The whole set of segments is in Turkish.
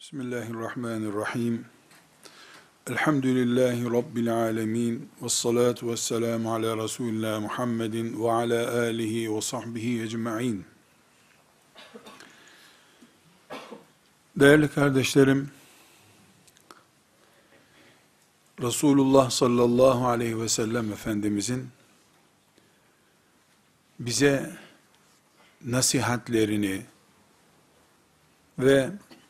Bismillahirrahmanirrahim. Elhamdülillahi Rabbil alemin. Vessalatu vesselamu ala Resulillah Muhammedin ve ala alihi ve sahbihi ecma'in. Değerli kardeşlerim, Resulullah sallallahu aleyhi ve sellem Efendimizin bize nasihatlerini ve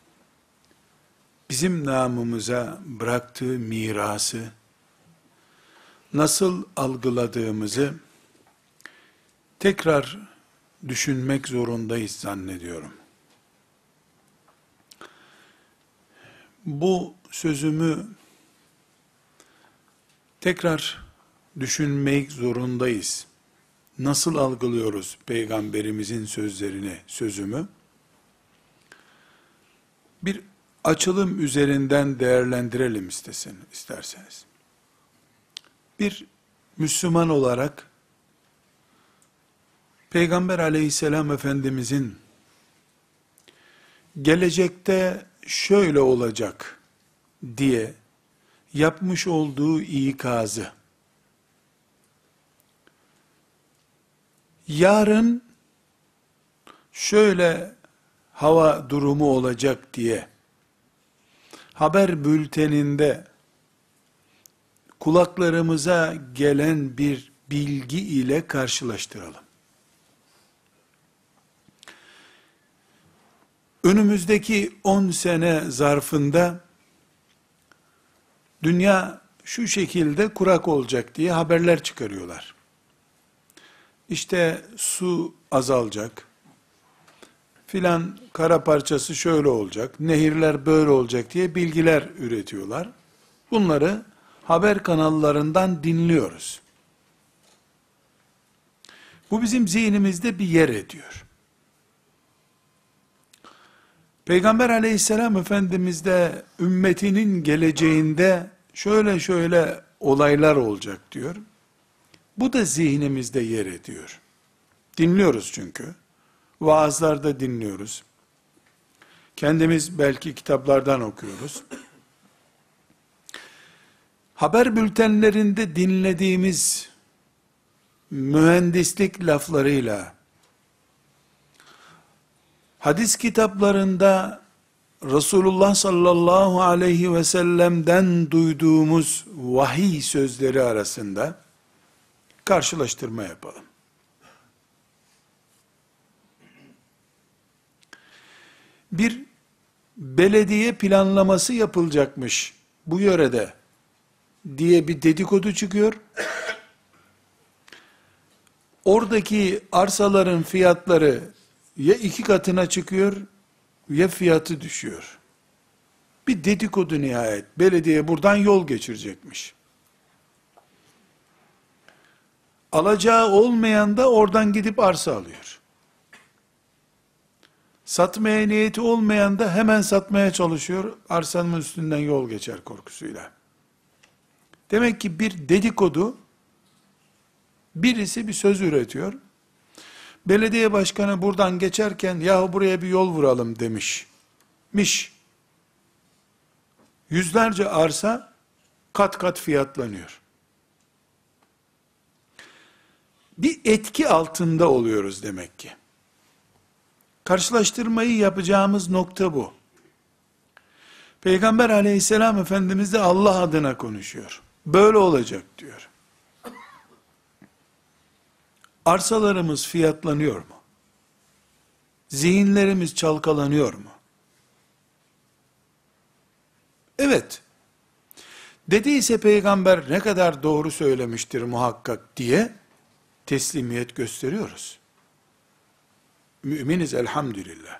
bizim namımıza bıraktığı mirası nasıl algıladığımızı tekrar düşünmek zorundayız zannediyorum. Bu sözümü tekrar düşünmek zorundayız. Nasıl algılıyoruz Peygamberimizin sözlerini, sözümü? Bir açılım üzerinden değerlendirelim isterseniz. Bir Müslüman olarak Peygamber aleyhisselam Efendimizin gelecekte şöyle olacak diye yapmış olduğu ikazı, yarın şöyle hava durumu olacak diye haber bülteninde kulaklarımıza gelen bir bilgi ile karşılaştıralım. Önümüzdeki 10 sene zarfında dünya şu şekilde kurak olacak diye haberler çıkarıyorlar. İşte su azalacak, filan kara parçası şöyle olacak, nehirler böyle olacak diye bilgiler üretiyorlar. Bunları haber kanallarından dinliyoruz. Bu bizim zihnimizde bir yer ediyor. Peygamber aleyhisselam Efendimiz de ümmetinin geleceğinde şöyle şöyle olaylar olacak diyor. Bu da zihnimizde yer ediyor. Dinliyoruz çünkü. Vaazlarda dinliyoruz. Kendimiz belki kitaplardan okuyoruz. Haber bültenlerinde dinlediğimiz mühendislik laflarıyla, hadis kitaplarında Resulullah sallallahu aleyhi ve sellem'den duyduğumuz vahiy sözleri arasında karşılaştırma yapalım. Bir belediye planlaması yapılacakmış bu yörede diye bir dedikodu çıkıyor. Oradaki arsaların fiyatları ya 2 katına çıkıyor ya fiyatı düşüyor. Bir dedikodu nihayet. Belediye buradan yol geçirecekmiş. Alacağı olmayan da oradan gidip arsa alıyor. Satmaya niyeti olmayan da hemen satmaya çalışıyor. Arsanın üstünden yol geçer korkusuyla. Demek ki bir dedikodu, birisi bir söz üretiyor. Belediye başkanı buradan geçerken yahu buraya bir yol vuralım demişmiş. Yüzlerce arsa kat kat fiyatlanıyor. Bir etki altında oluyoruz demek ki. Karşılaştırmayı yapacağımız nokta bu. Peygamber aleyhisselam Efendimiz de Allah adına konuşuyor. Böyle olacak diyor. Arsalarımız fiyatlanıyor mu? Zihinlerimiz çalkalanıyor mu? Evet. Dediyse peygamber ne kadar doğru söylemiştir muhakkak diye teslimiyet gösteriyoruz. Müminiz elhamdülillah.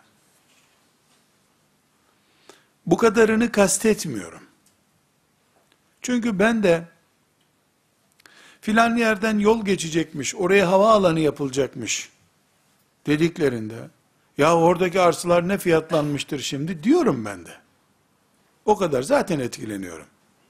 Bu kadarını kastetmiyorum. Çünkü ben de filan yerden yol geçecekmiş, oraya havaalanı yapılacakmış dediklerinde, ya oradaki arsalar ne fiyatlanmıştır şimdi diyorum ben de. O kadar zaten etkileniyorum.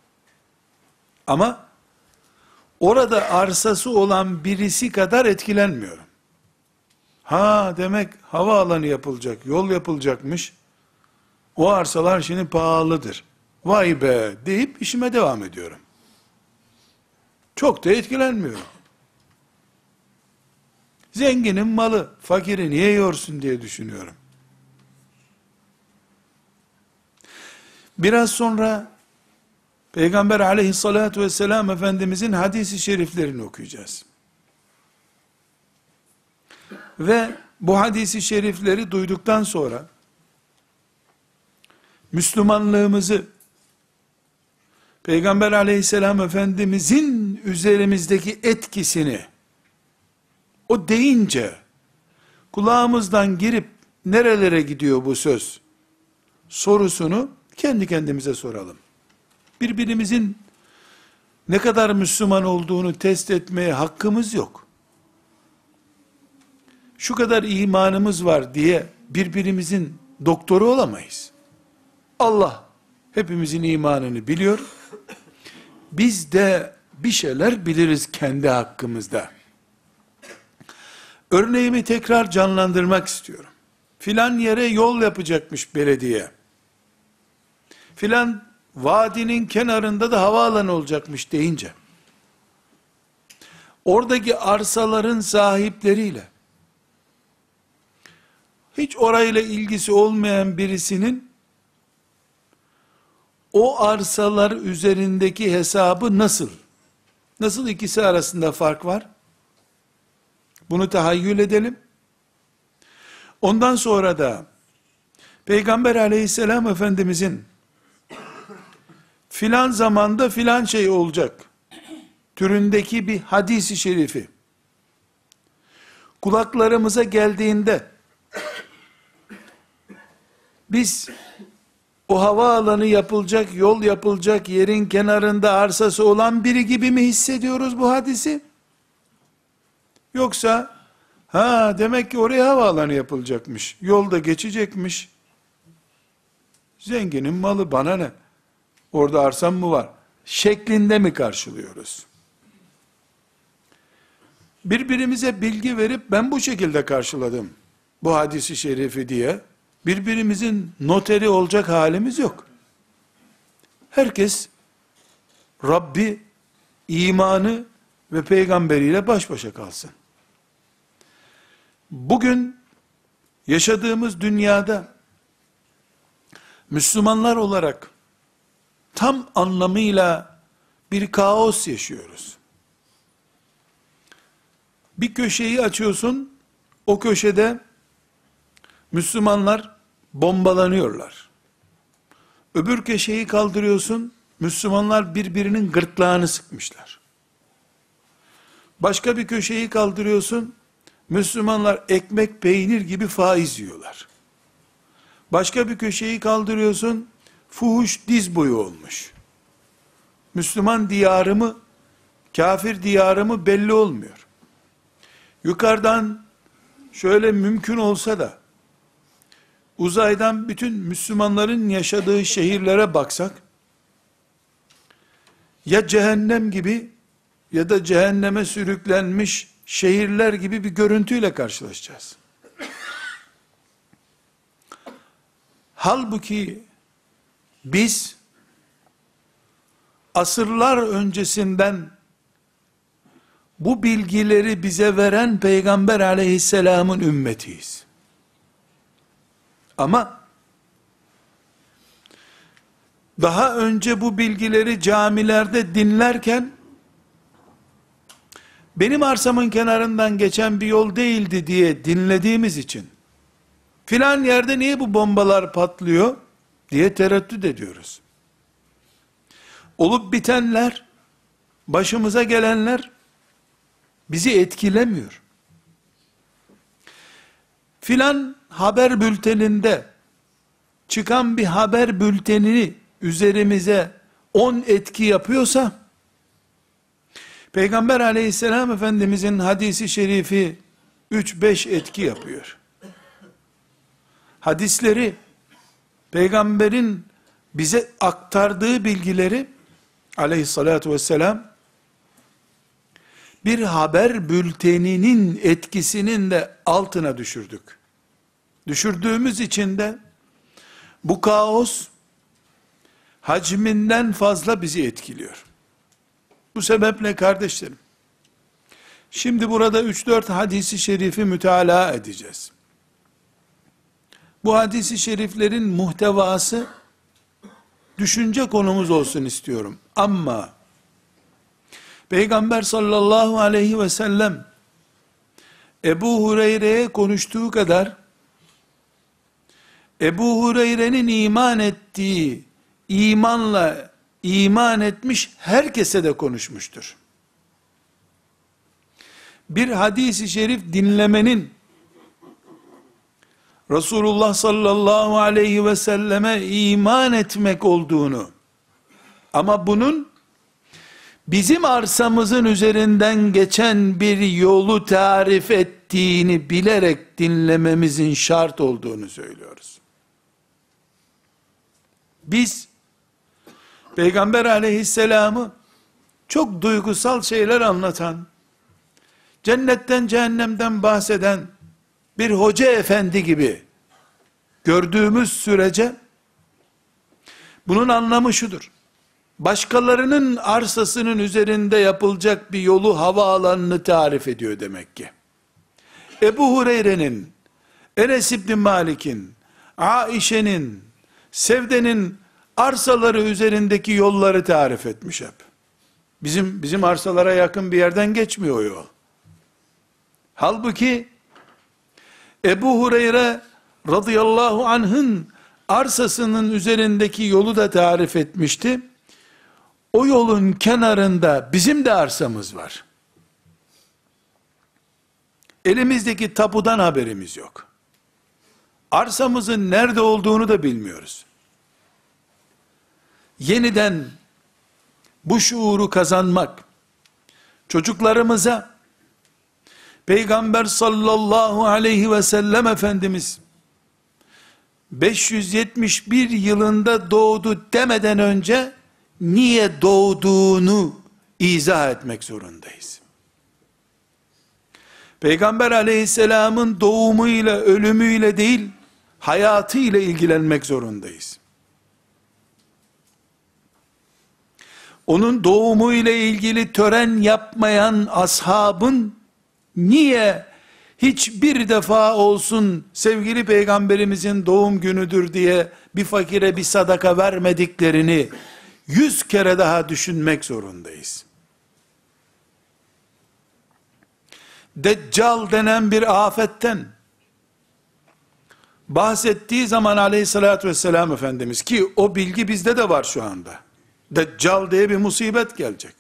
Ama orada arsası olan birisi kadar etkilenmiyorum. Ha demek havaalanı yapılacak, yol yapılacakmış. O arsalar şimdi pahalıdır. Vay be deyip işime devam ediyorum. Çok da etkilenmiyorum. Zenginin malı, fakiri niye yorsun diye düşünüyorum. Biraz sonra Peygamber aleyhissalatu vesselam Efendimizin hadisi şeriflerini okuyacağız. Ve bu hadisi şerifleri duyduktan sonra Müslümanlığımızı Peygamber aleyhisselam Efendimizin üzerimizdeki etkisini o deyince kulağımızdan girip nerelere gidiyor bu söz sorusunu kendi kendimize soralım. Birbirimizin ne kadar Müslüman olduğunu test etmeye hakkımız yok. Şu kadar imanımız var diye birbirimizin doktoru olamayız. Allah hepimizin imanını biliyor. Biz de bir şeyler biliriz kendi hakkımızda. Örneğimi tekrar canlandırmak istiyorum. Filan yere yol yapacakmış belediye. Filan vadinin kenarında da havaalanı olacakmış deyince, oradaki arsaların sahipleriyle, hiç orayla ilgisi olmayan birisinin, o arsalar üzerindeki hesabı nasıl? Nasıl ikisi arasında fark var? Bunu tahayyül edelim. Ondan sonra da, Peygamber aleyhisselam Efendimizin, filan zamanda filan şey olacak türündeki bir hadisi şerifi kulaklarımıza geldiğinde biz o havaalanı yapılacak, yol yapılacak yerin kenarında arsası olan biri gibi mi hissediyoruz bu hadisi? Yoksa demek ki oraya havaalanı yapılacakmış, yolda geçecekmiş, zenginin malı bana ne? Orada arsam mı var? Şeklinde mi karşılıyoruz? Birbirimize bilgi verip ben bu şekilde karşıladım bu hadisi şerifi diye birbirimizin noteri olacak halimiz yok. Herkes Rabbi, imanı ve peygamberiyle baş başa kalsın. Bugün yaşadığımız dünyada Müslümanlar olarak tam anlamıyla bir kaos yaşıyoruz. Bir köşeyi açıyorsun, o köşede Müslümanlar bombalanıyorlar. Öbür köşeyi kaldırıyorsun, Müslümanlar birbirinin gırtlağını sıkmışlar. Başka bir köşeyi kaldırıyorsun, Müslümanlar ekmek peynir gibi faiz yiyorlar. Başka bir köşeyi kaldırıyorsun, fuhuş diz boyu olmuş. Müslüman diyarı mı, kafir diyarı mı belli olmuyor. Yukarıdan şöyle mümkün olsa da, uzaydan bütün Müslümanların yaşadığı şehirlere baksak, ya cehennem gibi ya da cehenneme sürüklenmiş şehirler gibi bir görüntüyle karşılaşacağız. Halbuki biz asırlar öncesinden bu bilgileri bize veren Peygamber aleyhisselamın ümmetiyiz. Ama daha önce bu bilgileri camilerde dinlerken benim arsamın kenarından geçen bir yol değildi diye dinlediğimiz için filan yerde niye bu bombalar patlıyor diye tereddüt ediyoruz. Olup bitenler, başımıza gelenler bizi etkilemiyor. Filan haber bülteninde çıkan bir haber bültenini üzerimize 10 etki yapıyorsa, Peygamber aleyhisselam Efendimizin hadisi şerifi 3-5 etki yapıyor. Hadisleri, Peygamberin bize aktardığı bilgileri aleyhissalatu vesselam, bir haber bülteninin etkisinin de altına düşürdük. Düşürdüğümüz için de Bu kaos hacminden fazla bizi etkiliyor. Bu sebeple kardeşlerim, şimdi burada 3-4 hadisi şerifi mütalaa edeceğiz. Bu hadisi şeriflerin muhtevası düşünce konumuz olsun istiyorum. Ama Peygamber sallallahu aleyhi ve sellem Ebu Hureyre'ye konuştuğu kadar Ebu Hureyre'nin iman ettiği imanla iman etmiş herkese de konuşmuştur. Bir hadisi şerif dinlemenin Resulullah sallallahu aleyhi ve selleme iman etmek olduğunu, ama bunun bizim arsamızın üzerinden geçen bir yolu tarif ettiğini bilerek dinlememizin şart olduğunu söylüyoruz. Biz Peygamber aleyhisselamı çok duygusal şeyler anlatan, cennetten cehennemden bahseden bir hoca efendi gibi gördüğümüz sürece bunun anlamı şudur: başkalarının arsasının üzerinde yapılacak bir yolu, havaalanını tarif ediyor demek ki. Ebu Hureyre'nin, Enes İbni Malik'in, Aişe'nin, Sevde'nin arsaları üzerindeki yolları tarif etmiş hep. Bizim arsalara yakın bir yerden geçmiyor o yol. Halbuki Ebu Hureyre radıyallahu anh'ın arsasının üzerindeki yolu da tarif etmişti. O yolun kenarında bizim de arsamız var. Elimizdeki tapudan haberimiz yok. Arsamızın nerede olduğunu da bilmiyoruz. Yeniden bu şuuru kazanmak, çocuklarımıza Peygamber sallallahu aleyhi ve sellem Efendimiz 571 yılında doğdu demeden önce niye doğduğunu izah etmek zorundayız. Peygamber aleyhisselamın doğumuyla, ölümüyle değil, hayatıyla ilgilenmek zorundayız. Onun doğumuyla ilgili tören yapmayan ashabın niye hiçbir defa olsun sevgili peygamberimizin doğum günüdür diye bir fakire bir sadaka vermediklerini 100 kere daha düşünmek zorundayız. Deccal denen bir afetten bahsettiği zaman aleyhissalatü vesselam Efendimiz, ki o bilgi bizde de var şu anda. Deccal diye bir musibet gelecek.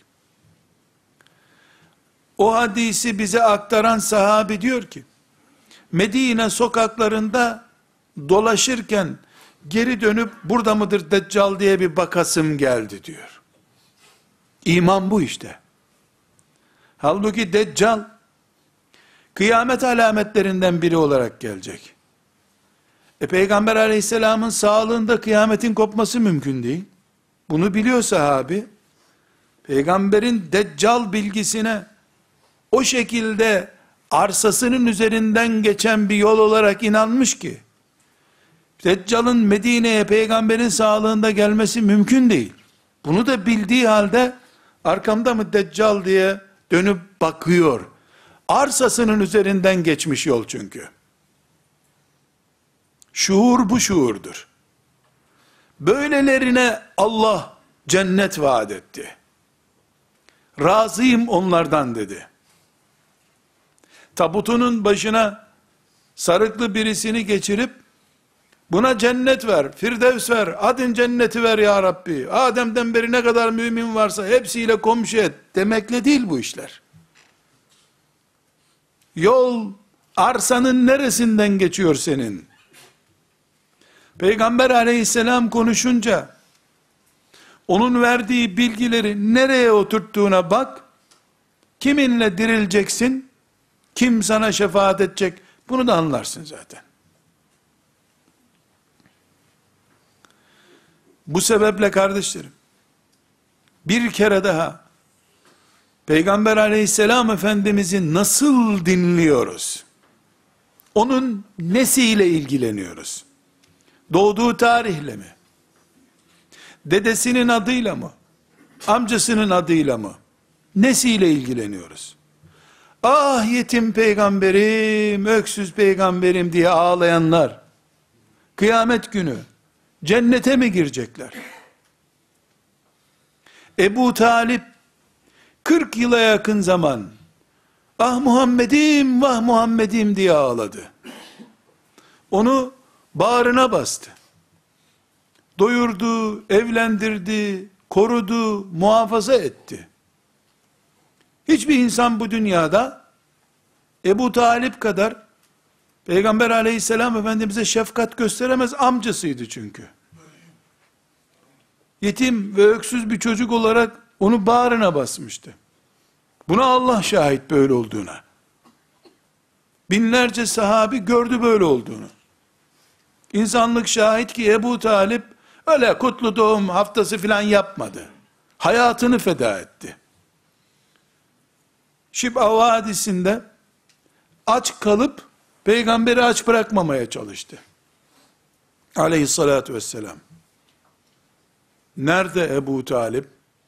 O hadisi bize aktaran sahabi diyor ki, Medine sokaklarında dolaşırken geri dönüp burada mıdır Deccal diye bir bakasım geldi diyor. İman bu işte. Halbuki Deccal kıyamet alametlerinden biri olarak gelecek. Peygamber aleyhisselamın sağlığında kıyametin kopması mümkün değil. Bunu biliyor sahabi. Peygamberin Deccal bilgisine o şekilde arsasının üzerinden geçen bir yol olarak inanmış ki, Deccal'ın Medine'ye peygamberin sağlığında gelmesi mümkün değil. Bunu da bildiği halde arkamda mı Deccal diye dönüp bakıyor. Arsasının üzerinden geçmiş yol çünkü. Şuur bu şuurdur. Böylelerine Allah cennet vaat etti. Razıyım onlardan dedi. Tabutunun başına sarıklı birisini geçirip buna cennet ver, firdevs ver, adın cenneti ver ya Rabbi, Adem'den beri ne kadar mümin varsa hepsiyle komşu et demekle değil bu işler. Yol arsanın neresinden geçiyor senin? Peygamber aleyhisselam konuşunca onun verdiği bilgileri nereye oturttuğuna bak. Kiminle dirileceksin? Kim sana şefaat edecek? Bunu da anlarsın zaten. Bu sebeple kardeşlerim, bir kere daha Peygamber aleyhisselam Efendimiz'i nasıl dinliyoruz? Onun nesiyle ilgileniyoruz? Doğduğu tarihle mi? Dedesinin adıyla mı? Amcasının adıyla mı? Nesiyle ilgileniyoruz? Ah yetim peygamberim, öksüz peygamberim diye ağlayanlar, kıyamet günü cennete mi girecekler? Ebu Talip 40 yıla yakın zaman ah Muhammed'im, vah Muhammed'im diye ağladı. Onu bağrına bastı. Doyurdu, evlendirdi, korudu, muhafaza etti. Hiçbir insan bu dünyada Ebu Talip kadar Peygamber aleyhisselam Efendimiz'e şefkat gösteremez, amcasıydı çünkü. Yetim ve öksüz bir çocuk olarak onu bağrına basmıştı. Buna Allah şahit böyle olduğuna. Binlerce sahabi gördü böyle olduğunu. İnsanlık şahit ki Ebu Talip öyle kutlu doğum haftası filan yapmadı. Hayatını feda etti. Şib'a Vadisi'nde aç kalıp peygamberi aç bırakmamaya çalıştı. Aleyhissalatü vesselam. Nerede Ebu Talip?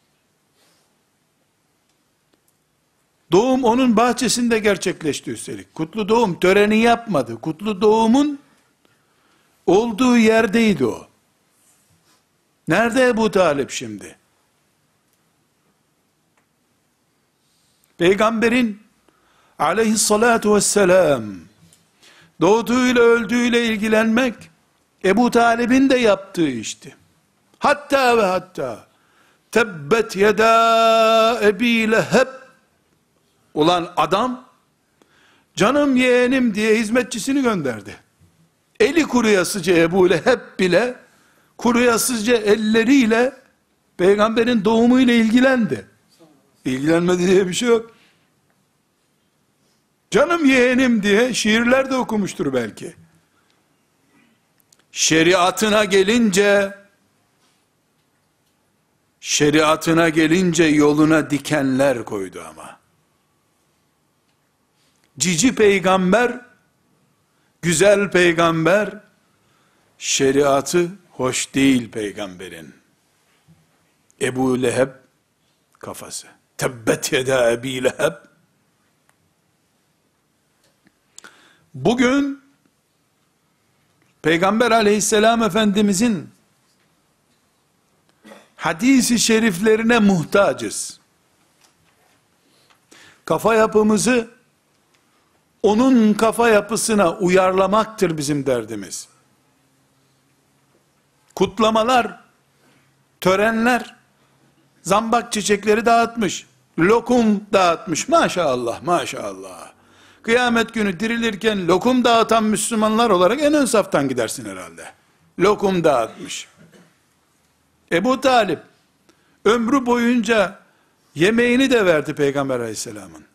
Doğum onun bahçesinde gerçekleşti üstelik. Kutlu doğum töreni yapmadı. Kutlu doğumun olduğu yerdeydi o. Nerede Ebu Talip şimdi? Peygamberin aleyhissalatu vesselam doğduğuyla öldüğüyle ilgilenmek Ebu Talib'in de yaptığı işti. Hatta ve hatta tebbet yeda Ebi Leheb olan adam canım yeğenim diye hizmetçisini gönderdi. Eli kuruyasıca Ebu Leheb bile kuruyasıca elleriyle peygamberin doğumuyla ilgilendi. İlgilenmedi diye bir şey yok. Canım yeğenim diye şiirler de okumuştur belki. Şeriatına gelince yoluna dikenler koydu ama. Cici peygamber, güzel peygamber, şeriatı hoş değil peygamberin. Ebu Leheb kafası. Tebbet yeda Ebi Leheb. Bugün Peygamber aleyhisselam Efendimizin hadis-i şeriflerine muhtacız. Kafa yapımızı onun kafa yapısına uyarlamaktır bizim derdimiz. Kutlamalar, törenler, zambak çiçekleri dağıtmış, lokum dağıtmış, maşallah, maşallah. Kıyamet günü dirilirken lokum dağıtan Müslümanlar olarak en ön saftan gidersin herhalde. Lokum dağıtmış. Ebu Talip, ömrü boyunca yemeğini de verdi Peygamber aleyhisselamın.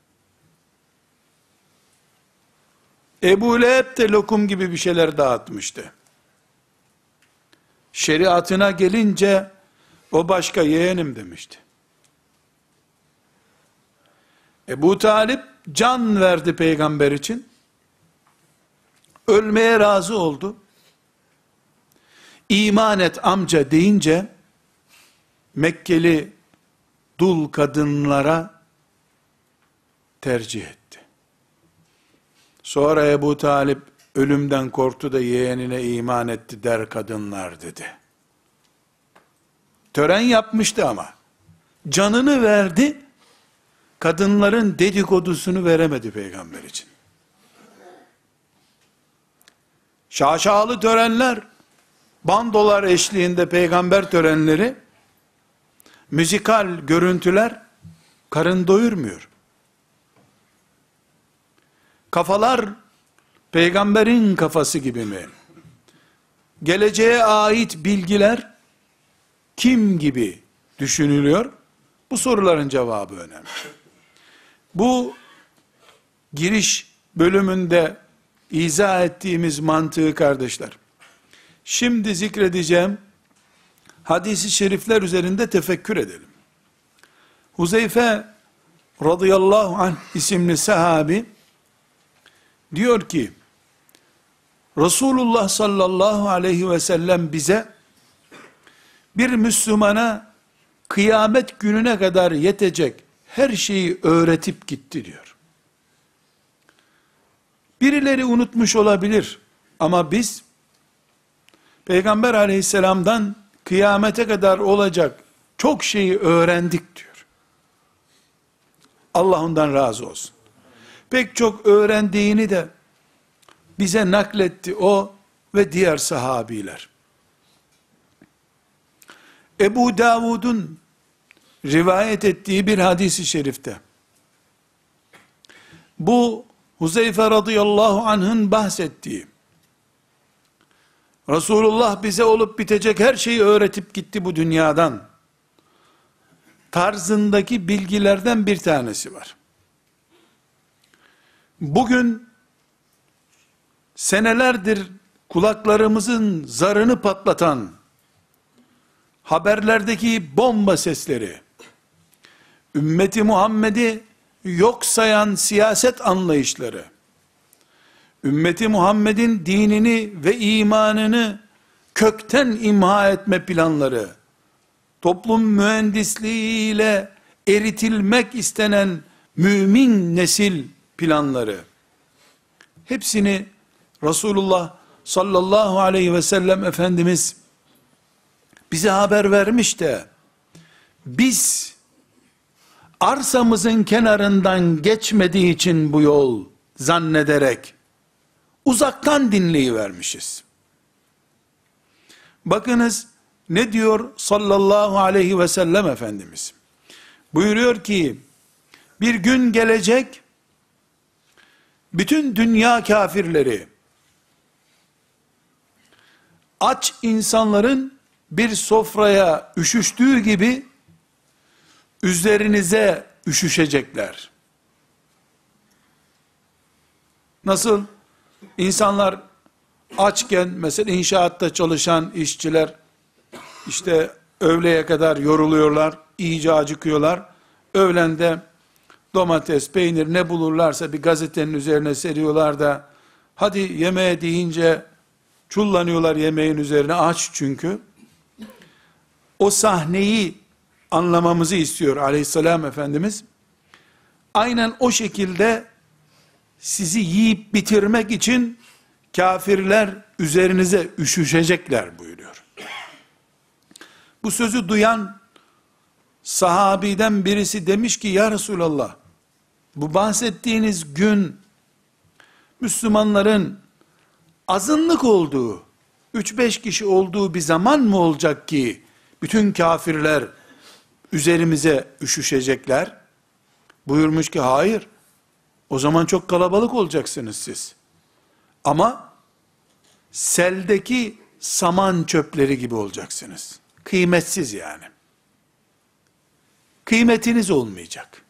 Ebu Leheb de lokum gibi bir şeyler dağıtmıştı. Şeriatına gelince, o başka yeğenim demişti. Ebu Talip can verdi peygamber için. Ölmeye razı oldu. İman et amca deyince Mekkeli dul kadınlara tercih etti. Sonra Ebu Talip ölümden korktu da yeğenine iman etti der kadınlar dedi. Tören yapmıştı ama canını verdi. Kadınların dedikodusunu veremedi peygamber için. Şaşalı törenler, bandolar eşliğinde peygamber törenleri, müzikal görüntüler karın doyurmuyor. Kafalar peygamberin kafası gibi mi? Geleceğe ait bilgiler kim gibi düşünülüyor? Bu soruların cevabı önemli. Bu giriş bölümünde izah ettiğimiz mantığı kardeşler, şimdi zikredeceğim hadis-i şerifler üzerinde tefekkür edelim. Huzeyfe radıyallahu anh isimli sahabi diyor ki, Resulullah sallallahu aleyhi ve sellem bize bir Müslümana kıyamet gününe kadar yetecek her şeyi öğretip gitti diyor. Birileri unutmuş olabilir ama biz Peygamber aleyhisselamdan kıyamete kadar olacak çok şeyi öğrendik diyor. Allah ondan razı olsun. Pek çok öğrendiğini de bize nakletti o ve diğer sahabiler. Ebu Davud'un rivayet ettiği bir hadis-i şerifte, bu Huzeyfe radıyallahu anh'ın bahsettiği, Resulullah bize olup bitecek her şeyi öğretip gitti bu dünyadan tarzındaki bilgilerden bir tanesi var. Bugün senelerdir kulaklarımızın zarını patlatan haberlerdeki bomba sesleri, ümmeti Muhammed'i yok sayan siyaset anlayışları, ümmeti Muhammed'in dinini ve imanını kökten imha etme planları, toplum mühendisliğiyle eritilmek istenen mümin nesil planları, hepsini Resulullah sallallahu aleyhi ve sellem Efendimiz bize haber vermiş de, biz arsamızın kenarından geçmediği için bu yol zannederek uzaktan dinleyivermişiz. Bakınız ne diyor sallallahu aleyhi ve sellem Efendimiz? Buyuruyor ki, bir gün gelecek, bütün dünya kafirleri, aç insanların bir sofraya üşüştüğü gibi, üzerinize üşüşecekler. Nasıl? İnsanlar açken, mesela inşaatta çalışan işçiler, işte öğleye kadar yoruluyorlar, iyice acıkıyorlar. Öğlende domates, peynir ne bulurlarsa bir gazetenin üzerine seriyorlar da, hadi yemeğe deyince çullanıyorlar yemeğin üzerine, aç çünkü. O sahneyi anlamamızı istiyor aleyhisselam Efendimiz. Aynen o şekilde sizi yiyip bitirmek için kafirler üzerinize üşüşecekler buyuruyor. Bu sözü duyan sahabiden birisi demiş ki, ya Resulallah, bu bahsettiğiniz gün Müslümanların azınlık olduğu, 3-5 kişi olduğu bir zaman mı olacak ki bütün kafirler üzerimize üşüşecekler? Buyurmuş ki, hayır, o zaman çok kalabalık olacaksınız siz. Ama seldeki saman çöpleri gibi olacaksınız. Kıymetsiz yani. Kıymetiniz olmayacak.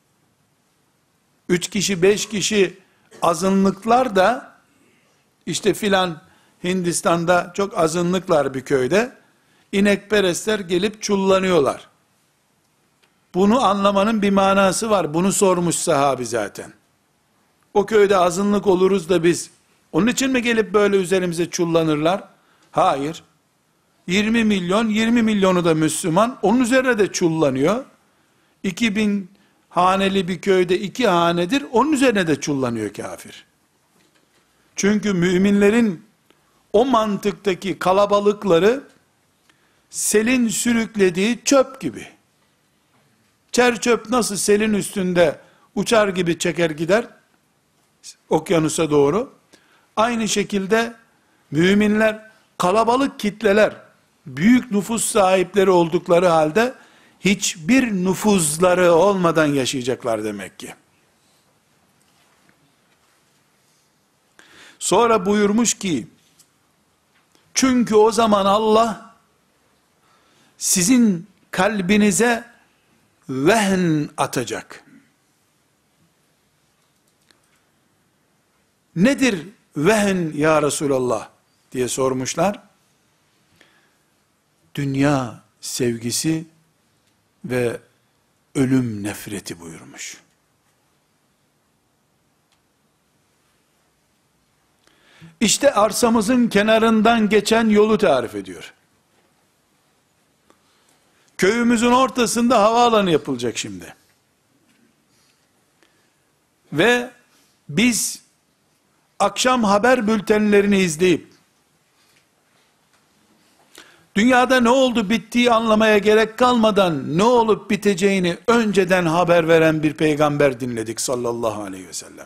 3 kişi, 5 kişi azınlıklar da, işte filan Hindistan'da çok azınlıklar bir köyde, inekperestler gelip çullanıyorlar. Bunu anlamanın bir manası var. Bunu sormuş sahabi zaten. O köyde azınlık oluruz da biz, onun için mi gelip böyle üzerimize çullanırlar? Hayır. 20 milyon, 20 milyonu da Müslüman, onun üzerine de çullanıyor. 2000 haneli bir köyde 2 hanedir, onun üzerine de çullanıyor kafir. Çünkü müminlerin o mantıktaki kalabalıkları, selin sürüklediği çöp gibi. Çer çöp nasıl selin üstünde uçar gibi çeker gider, okyanusa doğru, aynı şekilde müminler kalabalık kitleler, büyük nüfus sahipleri oldukları halde, hiçbir nüfuzları olmadan yaşayacaklar demek ki. Sonra buyurmuş ki, çünkü o zaman Allah, sizin kalbinize vehn atacak. Nedir vehn ya Resulallah diye sormuşlar. Dünya sevgisi ve ölüm nefreti buyurmuş. İşte arsamızın kenarından geçen yolu tarif ediyor. Köyümüzün ortasında havaalanı yapılacak şimdi. Ve biz akşam haber bültenlerini izleyip dünyada ne oldu bittiği anlamaya gerek kalmadan ne olup biteceğini önceden haber veren bir peygamber dinledik sallallahu aleyhi ve sellem.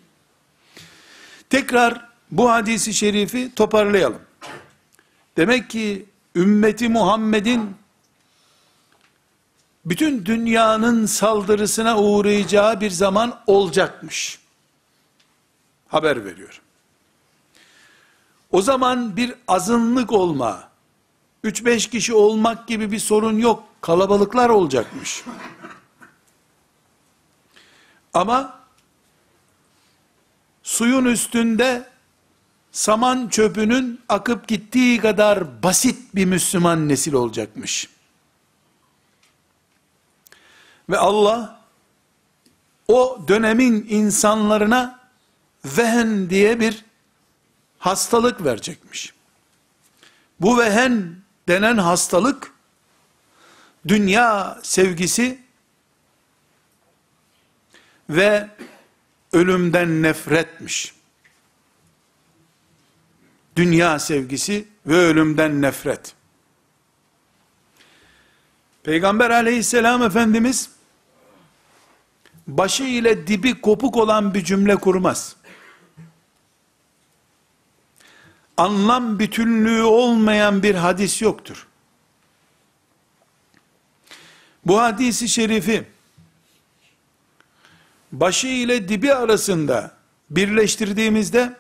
Tekrar bu hadisi şerifi toparlayalım. Demek ki ümmeti Muhammed'in bütün dünyanın saldırısına uğrayacağı bir zaman olacakmış. Haber veriyor. O zaman bir azınlık olma, 3-5 kişi olmak gibi bir sorun yok. Kalabalıklar olacakmış. Ama suyun üstünde saman çöpünün akıp gittiği kadar basit bir Müslüman nesil olacakmış. Ve Allah o dönemin insanlarına vehen diye bir hastalık verecekmiş. Bu vehen denen hastalık dünya sevgisi ve ölümden nefretmiş. Dünya sevgisi ve ölümden nefret. Peygamber aleyhisselam Efendimiz başı ile dibi kopuk olan bir cümle kurmaz. Anlam bütünlüğü olmayan bir hadis yoktur. Bu hadisi şerifi başı ile dibi arasında birleştirdiğimizde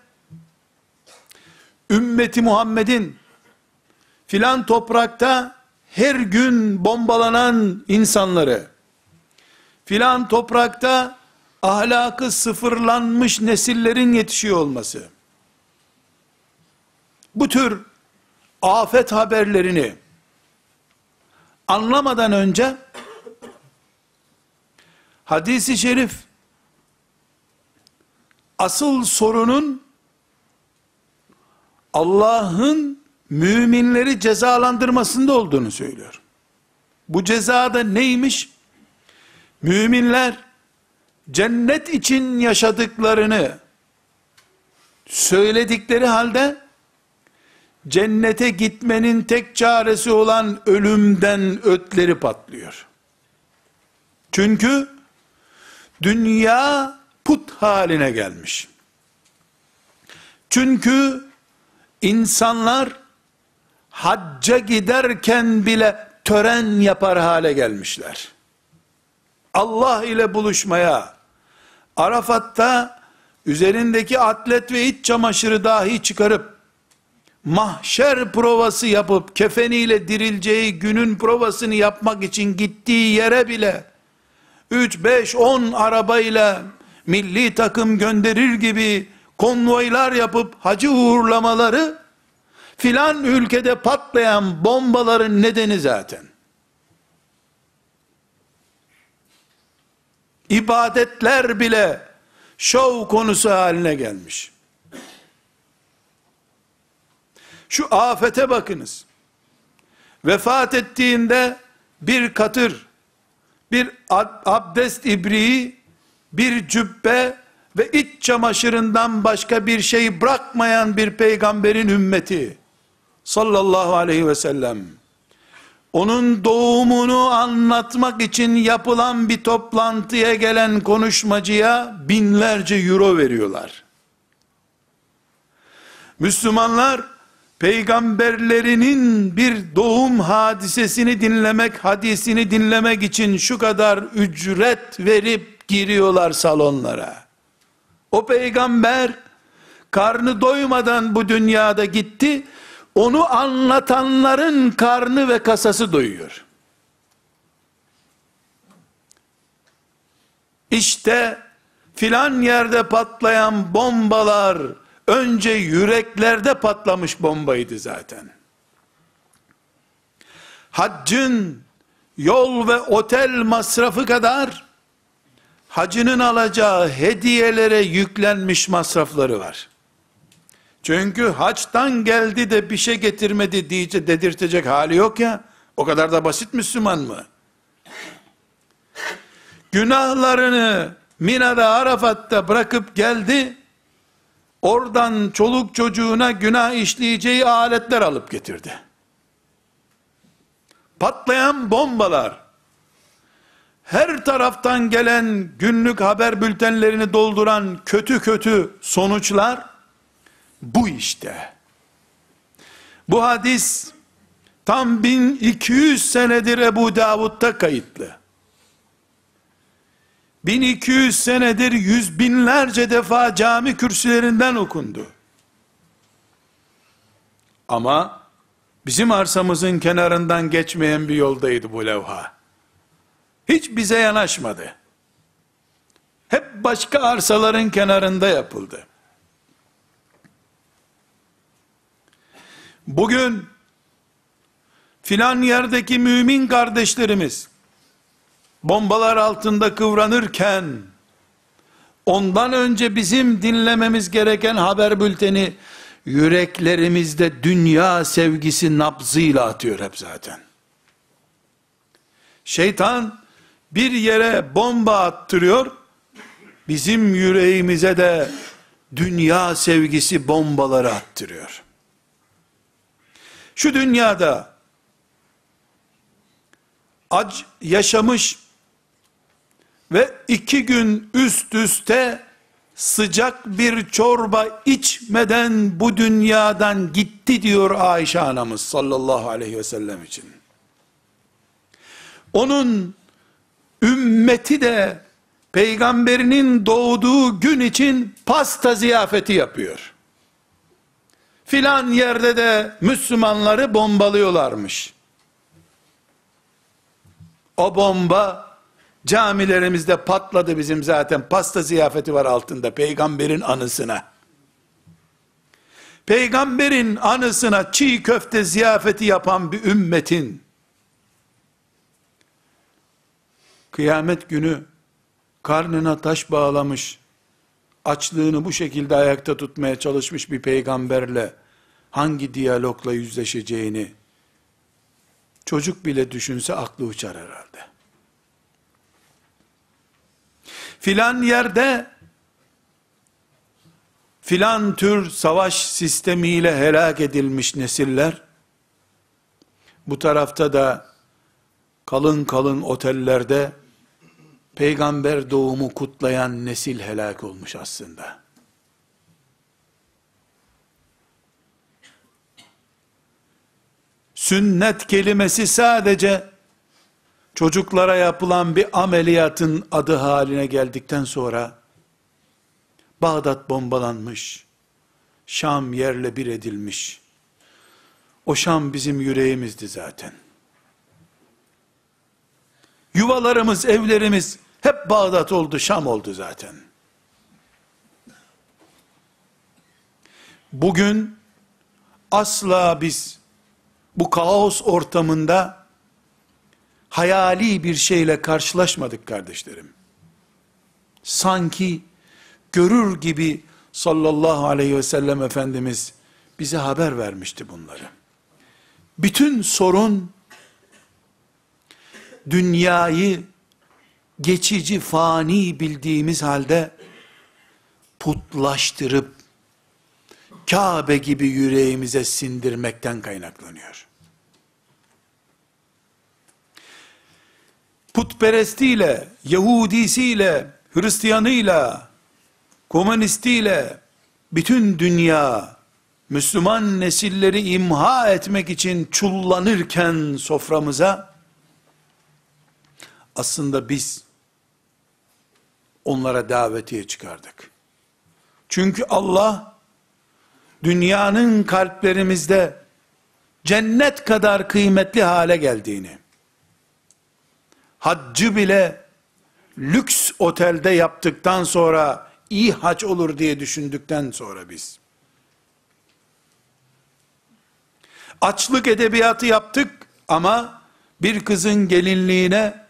ümmeti Muhammed'in filan toprakta her gün bombalanan insanları, filan toprakta ahlakı sıfırlanmış nesillerin yetişiyor olması, bu tür afet haberlerini anlamadan önce hadis-i şerif asıl sorunun Allah'ın müminleri cezalandırmasında olduğunu söylüyor. Bu cezada neymiş? Müminler cennet için yaşadıklarını söyledikleri halde cennete gitmenin tek çaresi olan ölümden ötleri patlıyor. Çünkü dünya put haline gelmiş. Çünkü insanlar hacca giderken bile tören yapar hale gelmişler. Allah ile buluşmaya, Arafat'ta üzerindeki atlet ve iç çamaşırı dahi çıkarıp, mahşer provası yapıp, kefeniyle dirileceği günün provasını yapmak için gittiği yere bile, 3, 5, 10 arabayla milli takım gönderir gibi konvoylar yapıp hacı uğurlamaları, filan ülkede patlayan bombaların nedeni zaten. İbadetler bile şov konusu haline gelmiş. Şu afete bakınız. Vefat ettiğinde bir katır, bir abdest ibriği, bir cübbe ve iç çamaşırından başka bir şey bırakmayan bir peygamberin ümmeti sallallahu aleyhi ve sellem, onun doğumunu anlatmak için yapılan bir toplantıya gelen konuşmacıya binlerce euro veriyorlar. Müslümanlar peygamberlerinin bir doğum hadisesini dinlemek, hadisini dinlemek için şu kadar ücret verip giriyorlar salonlara. O peygamber karnı doymadan bu dünyada gitti, onu anlatanların karnı ve kasası doyuyor. İşte filan yerde patlayan bombalar önce yüreklerde patlamış bombaydı zaten. Haccın yol ve otel masrafı kadar hacının alacağı hediyelere yüklenmiş masrafları var. Çünkü haçtan geldi de bir şey getirmedi diye dedirtecek hali yok ya. O kadar da basit Müslüman mı? Günahlarını Mina'da, Arafat'ta bırakıp geldi. Oradan çoluk çocuğuna günah işleyeceği aletler alıp getirdi. Patlayan bombalar, her taraftan gelen günlük haber bültenlerini dolduran kötü kötü sonuçlar bu işte. Bu hadis tam 1200 senedir Ebu Davud'da kayıtlı. 1200 senedir yüz binlerce defa cami kürsülerinden okundu. Ama bizim arsamızın kenarından geçmeyen bir yoldaydı bu levha. Hiç bize yanaşmadı. Hep başka arsaların kenarında yapıldı. Bugün filan yerdeki mümin kardeşlerimiz bombalar altında kıvranırken, ondan önce bizim dinlememiz gereken haber bülteni yüreklerimizde dünya sevgisi nabzıyla atıyor hep zaten. Şeytan bir yere bomba attırıyor, bizim yüreğimize de dünya sevgisi bombaları attırıyor. Şu dünyada ac yaşamış ve 2 gün üst üste sıcak bir çorba içmeden bu dünyadan gitti diyor Ayşe anamız sallallahu aleyhi ve sellem için. Onun ümmeti de peygamberinin doğduğu gün için pasta ziyafeti yapıyor. Filan yerde de Müslümanları bombalıyorlarmış. O bomba camilerimizde patladı bizim zaten. Pasta ziyafeti var altında peygamberin anısına. Peygamberin anısına çiğ köfte ziyafeti yapan bir ümmetin kıyamet günü karnına taş bağlamış, açlığını bu şekilde ayakta tutmaya çalışmış bir peygamberle hangi diyalogla yüzleşeceğini çocuk bile düşünse aklı uçar herhalde. Filan yerde filan tür savaş sistemiyle helak edilmiş nesiller, bu tarafta da kalın kalın otellerde peygamber doğumu kutlayan nesil helak olmuş aslında. Sünnet kelimesi sadece çocuklara yapılan bir ameliyatın adı haline geldikten sonra Bağdat bombalanmış, Şam yerle bir edilmiş. O Şam bizim yüreğimizdi zaten. Yuvalarımız, evlerimiz hep Bağdat oldu, Şam oldu zaten. Bugün asla biz bu kaos ortamında hayali bir şeyle karşılaşmadık kardeşlerim. Sanki görür gibi sallallahu aleyhi ve sellem Efendimiz bize haber vermişti bunları. Bütün sorun dünyayı geçici, fani bildiğimiz halde putlaştırıp Kabe gibi yüreğimize sindirmekten kaynaklanıyor. Putperestiyle, Yahudisiyle, Hristiyanıyla, komünistiyle bütün dünya Müslüman nesilleri imha etmek için çullanırken soframıza, aslında biz onlara davetiye çıkardık. Çünkü Allah dünyanın kalplerimizde cennet kadar kıymetli hale geldiğini, haccı bile lüks otelde yaptıktan sonra iyi hac olur diye düşündükten sonra biz açlık edebiyatı yaptık ama bir kızın gelinliğine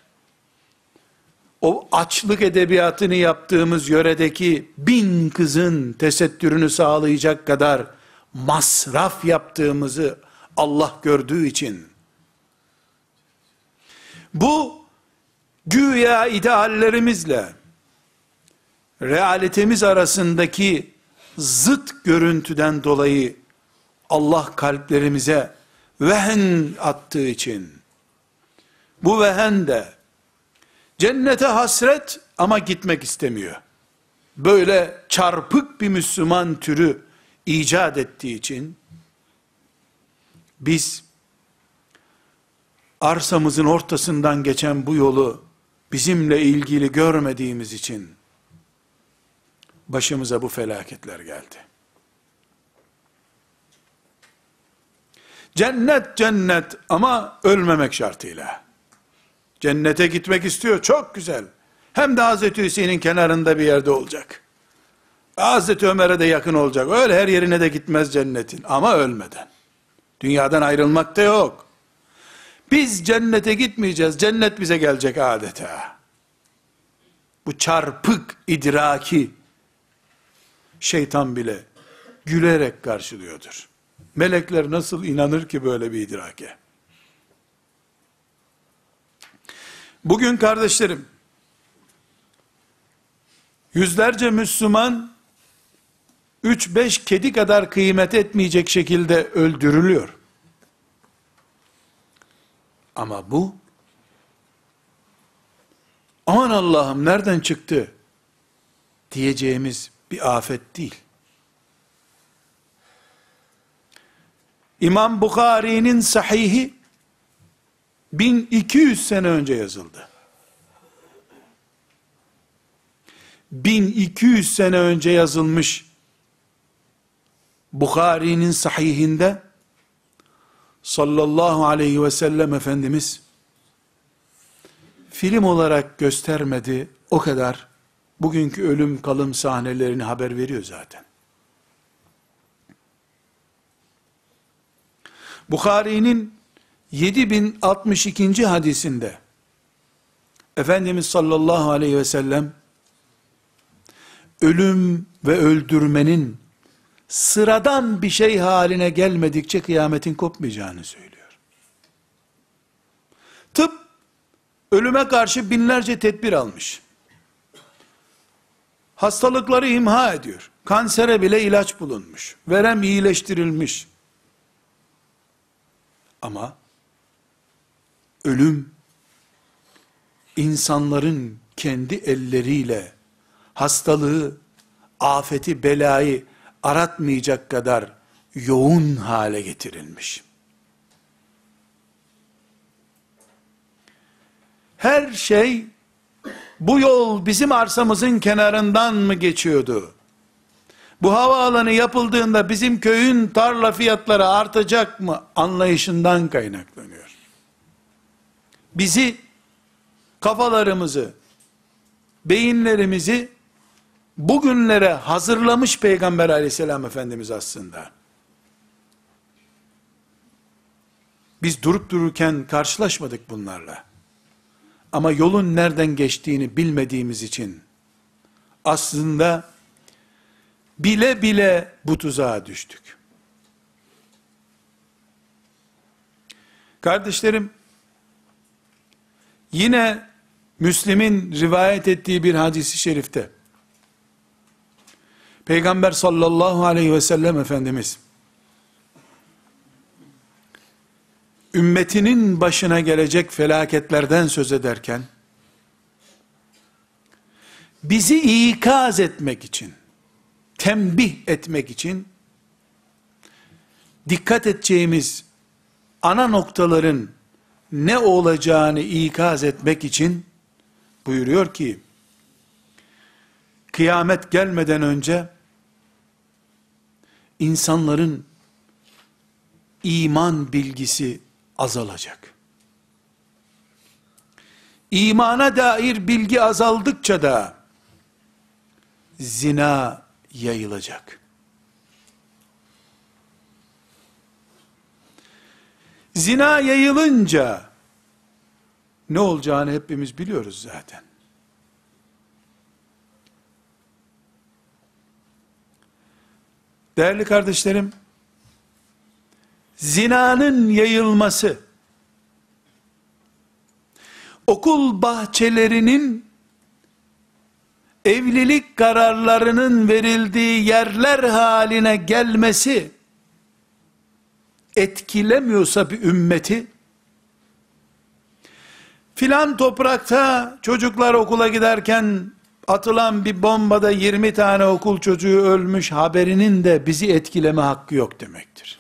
o açlık edebiyatını yaptığımız yöredeki 1000 kızın tesettürünü sağlayacak kadar masraf yaptığımızı Allah gördüğü için, bu güya ideallerimizle realitemiz arasındaki zıt görüntüden dolayı Allah kalplerimize vehen attığı için, bu vehen de cennete hasret ama gitmek istemiyor, böyle çarpık bir Müslüman türü icat ettiği için, biz arsamızın ortasından geçen bu yolu bizimle ilgili görmediğimiz için başımıza bu felaketler geldi. Cennet cennet ama ölmemek şartıyla. Cennete gitmek istiyor, çok güzel. Hem de Hazreti Hüseyin'in kenarında bir yerde olacak. Hazreti Ömer'e de yakın olacak. Öyle her yerine de gitmez cennetin ama ölmeden. Dünyadan ayrılmak da yok. Biz cennete gitmeyeceğiz, cennet bize gelecek adeta. Bu çarpık idraki şeytan bile gülerek karşılıyordur. Melekler nasıl inanır ki böyle bir idrake? Bugün kardeşlerim, yüzlerce Müslüman 3-5 kedi kadar kıymet etmeyecek şekilde öldürülüyor. Ama bu, aman Allah'ım nereden çıktı diyeceğimiz bir afet değil. İmam Bukhari'nin sahihi 1200 sene önce yazıldı. 1200 sene önce yazılmış Bukhari'nin sahihinde sallallahu aleyhi ve sellem Efendimiz film olarak göstermedi, o kadar bugünkü ölüm kalım sahnelerini haber veriyor zaten. Bukhari'nin 7062. hadisinde Efendimiz sallallahu aleyhi ve sellem ölüm ve öldürmenin sıradan bir şey haline gelmedikçe kıyametin kopmayacağını söylüyor. Tıp ölüme karşı binlerce tedbir almış. Hastalıkları imha ediyor. Kansere bile ilaç bulunmuş. Verem iyileştirilmiş. Ama ölüm insanların kendi elleriyle hastalığı, afeti, belayı aratmayacak kadar yoğun hale getirilmiş. Her şey, bu yol bizim arsamızın kenarından mı geçiyordu? Bu havaalanı yapıldığında bizim köyün tarla fiyatları artacak mı anlayışından kaynaklanıyor. Bizi, kafalarımızı, beyinlerimizi bugünlere hazırlamış Peygamber aleyhisselam Efendimiz aslında. Biz durup dururken karşılaşmadık bunlarla. Ama yolun nereden geçtiğini bilmediğimiz için aslında bile bile bu tuzağa düştük. Kardeşlerim, yine Müslim'in rivayet ettiği bir hadisi şerifte Peygamber sallallahu aleyhi ve sellem Efendimiz ümmetinin başına gelecek felaketlerden söz ederken bizi ikaz etmek için, tembih etmek için dikkat edeceğimiz ana noktaların ne olacağını ikaz etmek için buyuruyor ki, kıyamet gelmeden önce insanların iman bilgisi azalacak. İmana dair bilgi azaldıkça da zina yayılacak. Zina yayılınca ne olacağını hepimiz biliyoruz zaten. Değerli kardeşlerim, zinanın yayılması, okul bahçelerinin evlilik kararlarının verildiği yerler haline gelmesi etkilemiyorsa bir ümmeti, filan toprakta çocuklar okula giderken atılan bir bombada 20 tane okul çocuğu ölmüş haberinin de bizi etkileme hakkı yok demektir.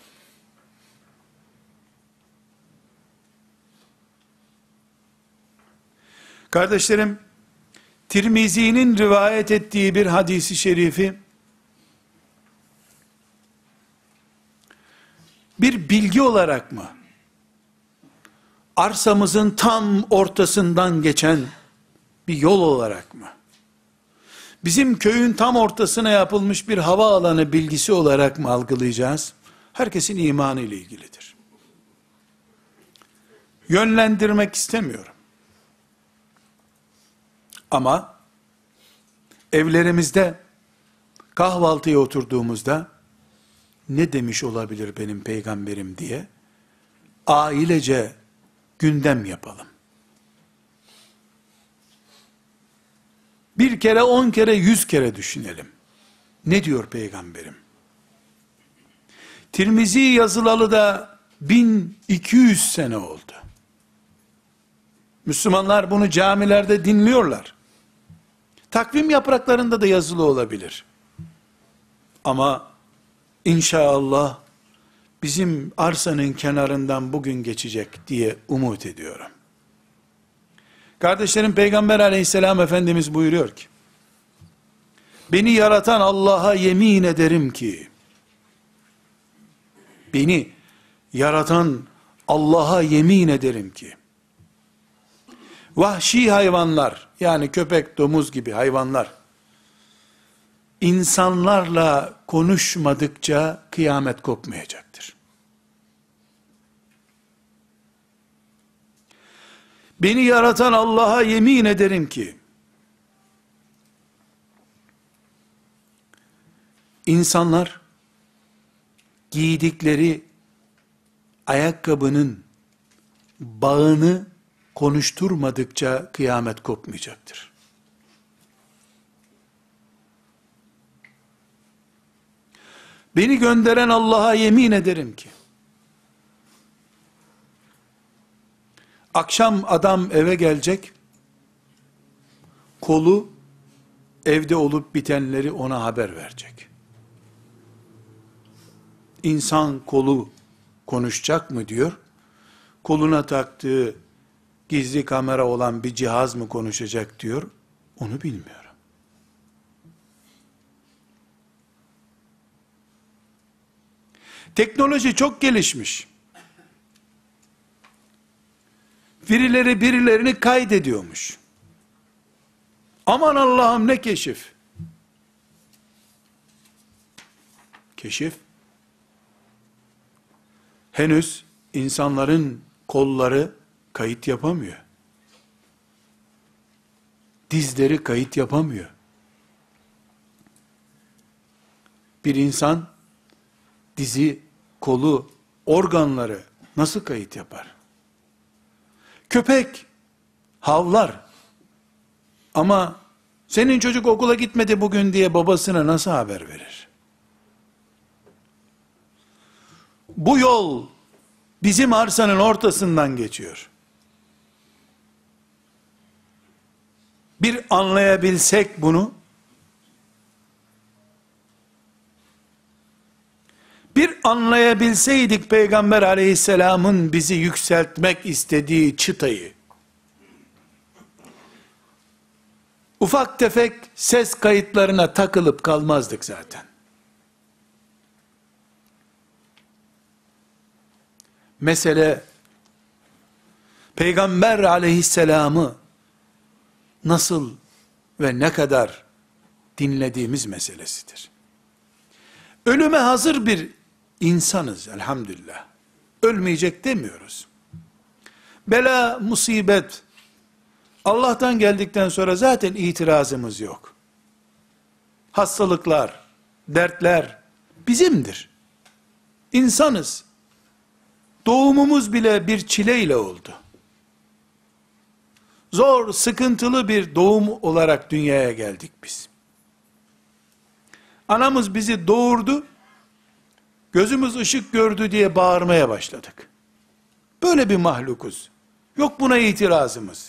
Kardeşlerim, Tirmizi'nin rivayet ettiği bir hadisi şerifi bir bilgi olarak mı, arsamızın tam ortasından geçen bir yol olarak mı, bizim köyün tam ortasına yapılmış bir havaalanı bilgisi olarak mı algılayacağız? Herkesin imanı ile ilgilidir. Yönlendirmek istemiyorum. Ama evlerimizde kahvaltıya oturduğumuzda ne demiş olabilir benim peygamberim diye ailece gündem yapalım. Bir kere, 10 kere, 100 kere düşünelim. Ne diyor peygamberim? Tirmizi yazılalı da 1200 sene oldu. Müslümanlar bunu camilerde dinliyorlar. Takvim yapraklarında da yazılı olabilir. Ama İnşallah bizim arsanın kenarından bugün geçecek diye umut ediyorum. Kardeşlerim, Peygamber aleyhisselam Efendimiz buyuruyor ki, beni yaratan Allah'a yemin ederim ki, beni yaratan Allah'a yemin ederim ki, vahşi hayvanlar, yani köpek, domuz gibi hayvanlar, insanlarla konuşmadıkça kıyamet kopmayacaktır. Beni yaratan Allah'a yemin ederim ki, insanlar giydikleri ayakkabının bağını konuşturmadıkça kıyamet kopmayacaktır. Beni gönderen Allah'a yemin ederim ki, akşam adam eve gelecek, kolu evde olup bitenleri ona haber verecek. İnsan kolu konuşacak mı diyor, koluna taktığı gizli kamera olan bir cihaz mı konuşacak diyor, onu bilmiyorum. Teknoloji çok gelişmiş. Birileri birilerini kaydediyormuş. Aman Allah'ım, ne keşif. Keşif. Henüz insanların kolları kayıt yapamıyor. Dizleri kayıt yapamıyor. Bir insan dizi, kolu, organları nasıl kayıt yapar? Köpek havlar ama senin çocuk okula gitmedi bugün diye babasına nasıl haber verir? Bu yol bizim arsanın ortasından geçiyor. Bir anlayabilsek bunu, bir anlayabilseydik Peygamber aleyhisselamın bizi yükseltmek istediği çıtayı, ufak tefek ses kayıtlarına takılıp kalmazdık zaten. Mesele, Peygamber aleyhisselamı nasıl ve ne kadar dinlediğimiz meselesidir. Ölüme hazır bir insanız elhamdülillah. Ölmeyecek demiyoruz. Bela, musibet, Allah'tan geldikten sonra zaten itirazımız yok. Hastalıklar, dertler bizimdir. İnsanız. Doğumumuz bile bir çileyle oldu. Zor, sıkıntılı bir doğum olarak dünyaya geldik biz. Anamız bizi doğurdu, gözümüz ışık gördü diye bağırmaya başladık. Böyle bir mahlukuz. Yok buna itirazımız.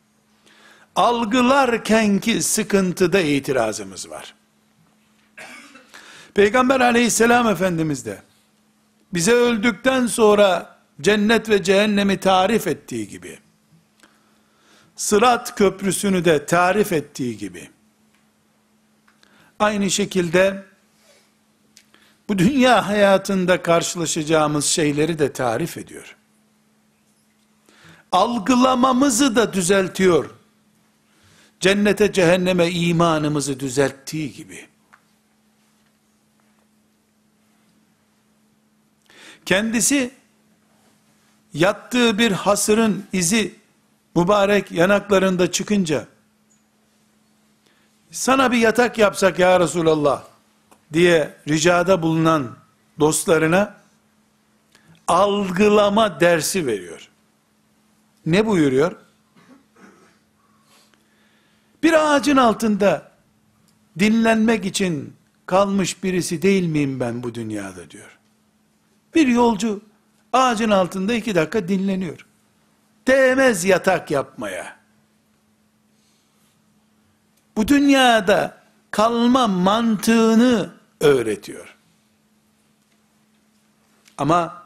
Algılarkenki sıkıntıda itirazımız var. Peygamber aleyhisselam Efendimiz de bize öldükten sonra cennet ve cehennemi tarif ettiği gibi, Sırat köprüsünü de tarif ettiği gibi, aynı şekilde bu dünya hayatında karşılaşacağımız şeyleri de tarif ediyor. Algılamamızı da düzeltiyor. Cennete cehenneme imanımızı düzelttiği gibi. Kendisi yattığı bir hasırın izi mübarek yanaklarında çıkınca, sana bir yatak yapsak ya Resulallah diye ricada bulunan dostlarına algılama dersi veriyor. Ne buyuruyor? Bir ağacın altında dinlenmek için kalmış birisi değil miyim ben bu dünyada diyor. Bir yolcu ağacın altında 2 dakika dinleniyor. Değmez yatak yapmaya. Bu dünyada kalma mantığını öğretiyor. Ama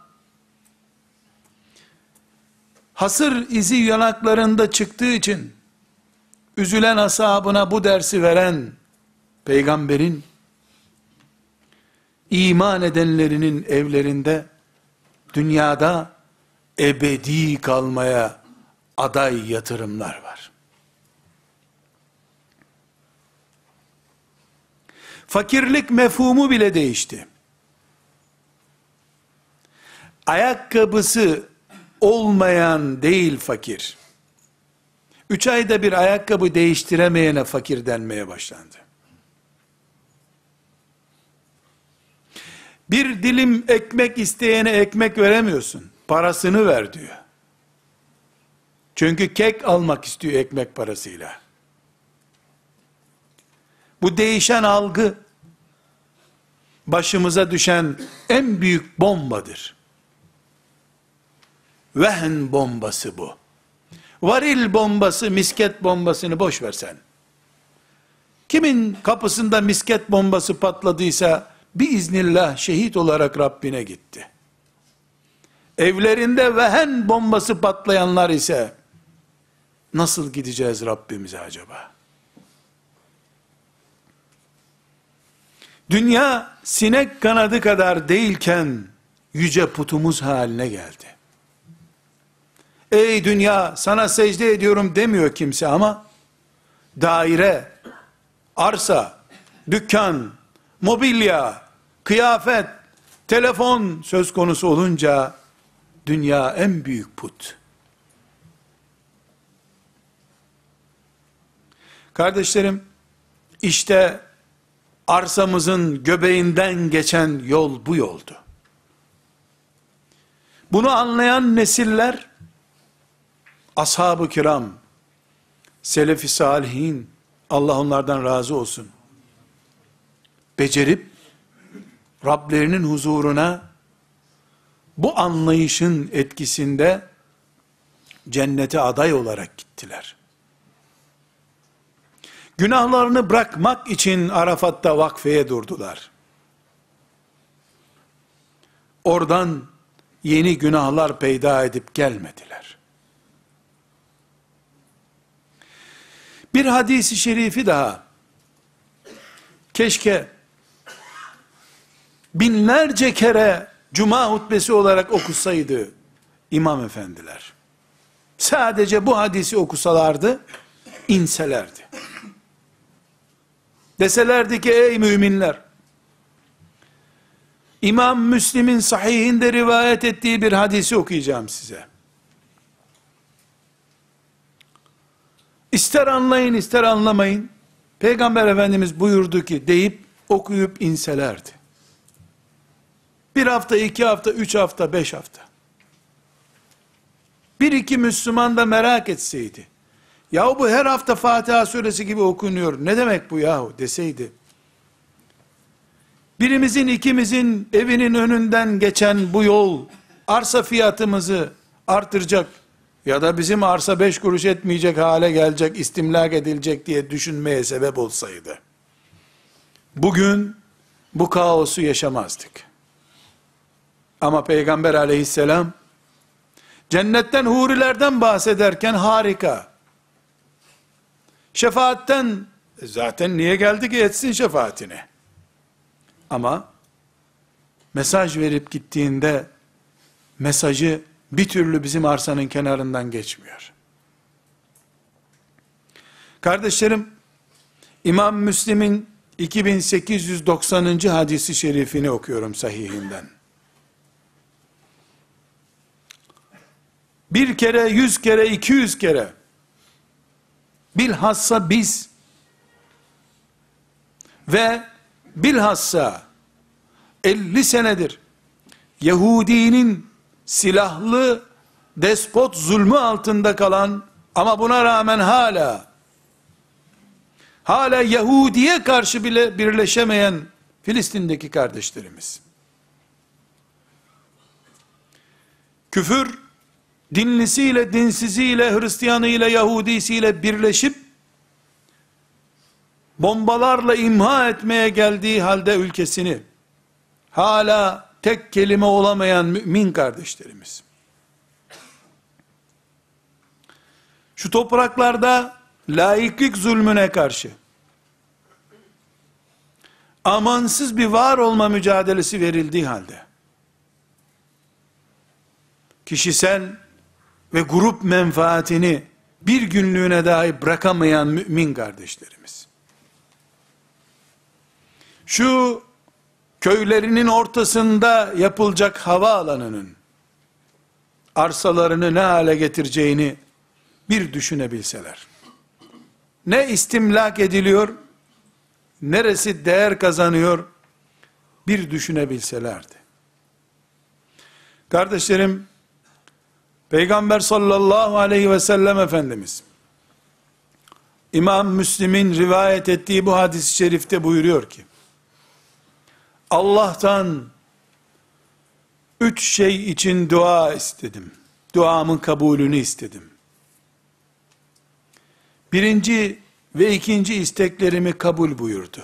hasır izi yanaklarında çıktığı için üzülen ashabına bu dersi veren peygamberin iman edenlerinin evlerinde dünyada ebedi kalmaya aday yatırımlar var. Fakirlik mefhumu bile değişti. Ayakkabısı olmayan değil fakir. 3 ayda bir ayakkabı değiştiremeyene fakir denmeye başlandı. Bir dilim ekmek isteyene ekmek veremiyorsun. Parasını ver diyor. Çünkü kek almak istiyor ekmek parasıyla. Bu değişen algı, başımıza düşen en büyük bombadır. Vehn bombası bu. Varil bombası, misket bombasını boş ver sen. Kimin kapısında misket bombası patladıysa, biiznillah şehit olarak Rabbine gitti. Evlerinde vehen bombası patlayanlar ise, nasıl gideceğiz Rabbimize acaba? Dünya sinek kanadı kadar değilken yüce putumuz haline geldi. Ey dünya sana secde ediyorum demiyor kimse ama daire, arsa, dükkan, mobilya, kıyafet, telefon söz konusu olunca dünya en büyük put. Kardeşlerim, işte arsamızın göbeğinden geçen yol bu yoldu. Bunu anlayan nesiller, ashab-ı kiram, selef-i salihin, Allah onlardan razı olsun, becerip, Rablerinin huzuruna, bu anlayışın etkisinde, cennete aday olarak gittiler. Günahlarını bırakmak için Arafat'ta vakfeye durdular. Oradan yeni günahlar peyda edip gelmediler. Bir hadisi şerifi daha, keşke binlerce kere cuma hutbesi olarak okusaydı imam efendiler. Sadece bu hadisi okusalardı, inselerdi. Deselerdi ki ey müminler, İmam Müslim'in sahihinde rivayet ettiği bir hadisi okuyacağım size. İster anlayın ister anlamayın, Peygamber Efendimiz buyurdu ki deyip okuyup inselerdi. 1 hafta, 2 hafta, 3 hafta, 5 hafta. bir iki Müslüman da merak etseydi, yahu bu her hafta Fatiha suresi gibi okunuyor, ne demek bu yahu deseydi, birimizin ikimizin evinin önünden geçen bu yol, arsa fiyatımızı artıracak, ya da bizim arsa 5 kuruş etmeyecek hale gelecek, istimlak edilecek diye düşünmeye sebep olsaydı, bugün bu kaosu yaşamazdık. Ama Peygamber aleyhisselam, cennetten, hurilerden bahsederken harika. Şefaatten, zaten niye geldi ki etsin şefaatini. Ama, mesaj verip gittiğinde, mesajı bir türlü bizim arsanın kenarından geçmiyor. Kardeşlerim, İmam Müslim'in 2890. hadisi şerifini okuyorum sahihinden. Bir kere, 100 kere, 200 kere, bilhassa biz ve bilhassa 50 senedir Yahudinin silahlı despot zulmü altında kalan ama buna rağmen hala Yahudi'ye karşı bile birleşemeyen Filistin'deki kardeşlerimiz. Küfür, dinlisiyle, dinsiziyle, Hristiyanıyla, Yahudisiyle birleşip, bombalarla imha etmeye geldiği halde ülkesini, hala tek kelime olamayan mümin kardeşlerimiz. Şu topraklarda, laiklik zulmüne karşı, amansız bir var olma mücadelesi verildiği halde, kişisel ve grup menfaatini bir günlüğüne dahi bırakamayan mümin kardeşlerimiz. Şu köylerinin ortasında yapılacak havaalanının arsalarını ne hale getireceğini bir düşünebilseler. Ne istimlak ediliyor, neresi değer kazanıyor, bir düşünebilselerdi. Kardeşlerim, Peygamber sallallahu aleyhi ve sellem Efendimiz, İmam Müslim'in rivayet ettiği bu hadis-i şerifte buyuruyor ki, Allah'tan 3 şey için dua istedim. Duamın kabulünü istedim. Birinci ve ikinci isteklerimi kabul buyurdu.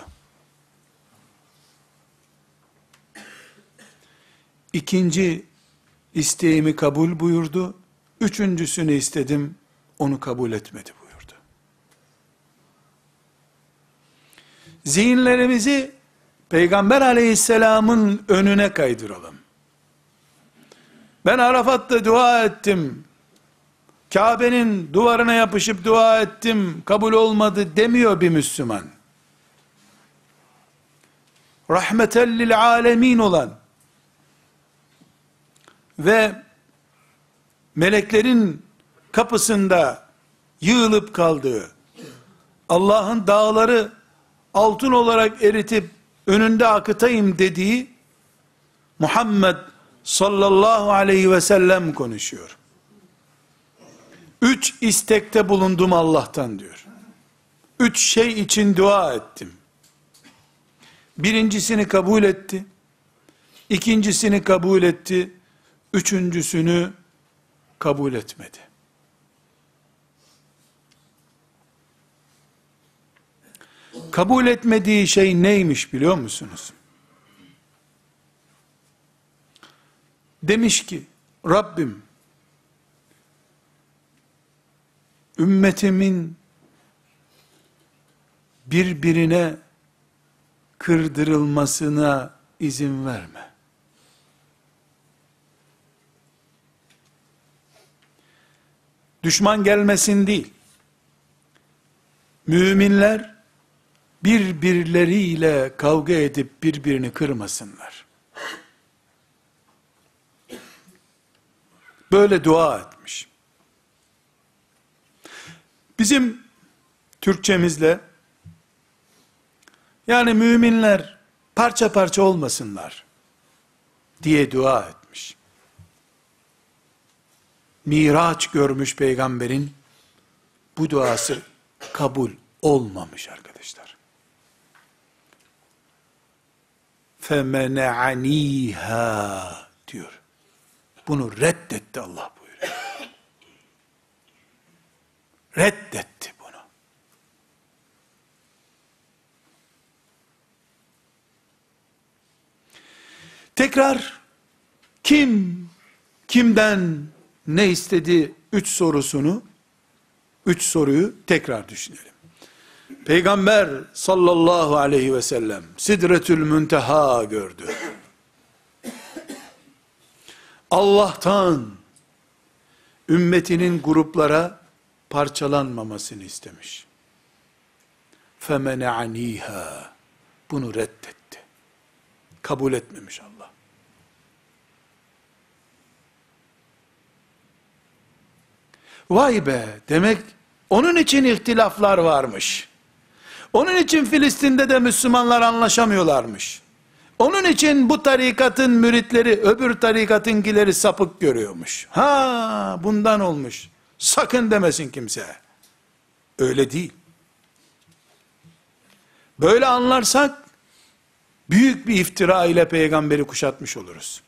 İkinci isteğimi kabul buyurdu. Üçüncüsünü istedim, onu kabul etmedi buyurdu. Zihinlerimizi Peygamber aleyhisselamın önüne kaydıralım. Ben Arafat'ta dua ettim, Kabe'nin duvarına yapışıp dua ettim, kabul olmadı demiyor bir Müslüman. Rahmeten lil alemin olan ve meleklerin kapısında yığılıp kaldığı, Allah'ın dağları altın olarak eritip önünde akıtayım dediği Muhammed sallallahu aleyhi ve sellem konuşuyor. 3 istekte bulundum Allah'tan diyor. 3 şey için dua ettim. Birincisini kabul etti. İkincisini kabul etti. Üçüncüsünü kabul etmedi. Kabul etmediği şey neymiş biliyor musunuz? Demiş ki, Rabbim, ümmetimin birbirine kırdırılmasına izin verme. Düşman gelmesin değil. Müminler birbirleriyle kavga edip birbirini kırmasınlar. Böyle dua etmiş. Bizim Türkçemizle, yani müminler parça parça olmasınlar diye dua etmiş. Miraç görmüş peygamberin bu duası kabul olmamış arkadaşlar. فَمَنَعَنِيهَا diyor. Bunu reddetti Allah buyuruyor. Reddetti bunu. Tekrar kimden ne istedi üç soruyu tekrar düşünelim. Peygamber sallallahu aleyhi ve sellem Sidretül Münteha gördü. Allah'tan ümmetinin gruplara parçalanmamasını istemiş. فَمَنَعَنِيهَا bunu reddetti. Kabul etmemiş Allah. Vay be, demek onun için ihtilaflar varmış. Onun için Filistin'de de Müslümanlar anlaşamıyorlarmış. Onun için bu tarikatın müritleri öbür tarikatınkileri sapık görüyormuş. Ha, bundan olmuş. Sakın demesin kimse. Öyle değil. Böyle anlarsak büyük bir iftira ile peygamberi kuşatmış oluruz.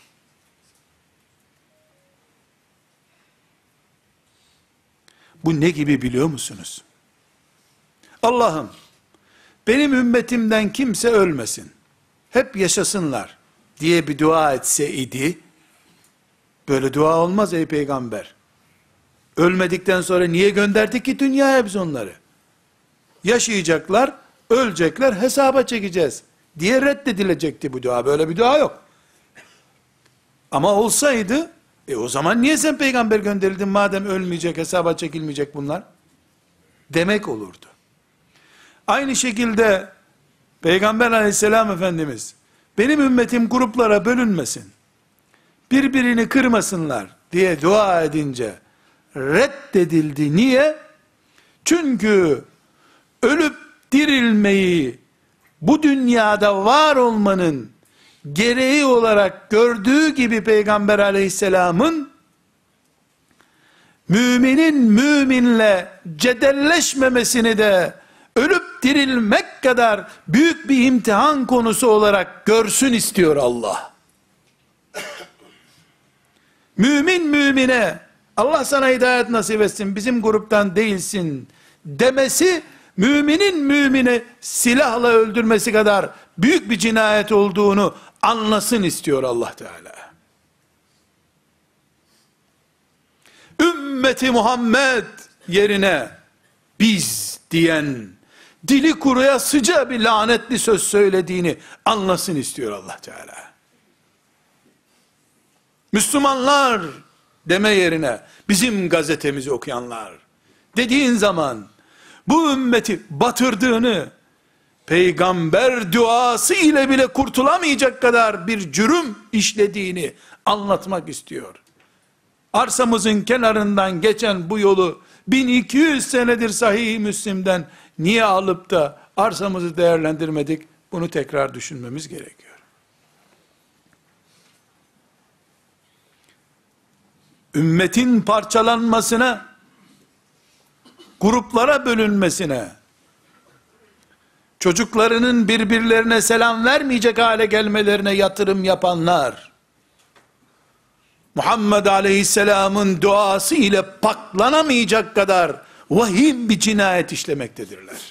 Bu ne gibi biliyor musunuz? Allah'ım benim ümmetimden kimse ölmesin, hep yaşasınlar diye bir dua etseydi, böyle dua olmaz ey peygamber. Ölmedikten sonra niye gönderdik ki dünyaya biz onları? Yaşayacaklar, ölecekler, hesaba çekeceğiz diye reddedilecekti bu dua. Böyle bir dua yok. Ama olsaydı, o zaman niye sen peygamber gönderildin madem ölmeyecek, hesaba çekilmeyecek bunlar? Demek olurdu. Aynı şekilde Peygamber aleyhisselam Efendimiz, benim ümmetim gruplara bölünmesin, birbirini kırmasınlar diye dua edince reddedildi. Niye? Çünkü ölüp dirilmeyi bu dünyada var olmanın gereği olarak gördüğü gibi Peygamber aleyhisselamın müminin müminle cedelleşmemesini de ölüp dirilmek kadar büyük bir imtihan konusu olarak görsün istiyor Allah. Mümin mümine Allah sana hidayet nasip etsin, bizim gruptan değilsin demesi, müminin mümine silahla öldürmesi kadar büyük bir cinayet olduğunu anlasın istiyor Allah Teala. Ümmeti Muhammed yerine biz diyen, dili kuruya sıca bir lanetli söz söylediğini anlasın istiyor Allah Teala. Müslümanlar deme yerine bizim gazetemizi okuyanlar dediğin zaman bu ümmeti batırdığını, peygamber duası ile bile kurtulamayacak kadar bir cürüm işlediğini anlatmak istiyor. Arsamızın kenarından geçen bu yolu 1200 senedir Sahih-i Müslim'den niye alıp da arsamızı değerlendirmedik? Bunu tekrar düşünmemiz gerekiyor. Ümmetin parçalanmasına, gruplara bölünmesine, çocuklarının birbirlerine selam vermeyecek hale gelmelerine yatırım yapanlar, Muhammed Aleyhisselam'ın duası ile paklanamayacak kadar vahim bir cinayet işlemektedirler.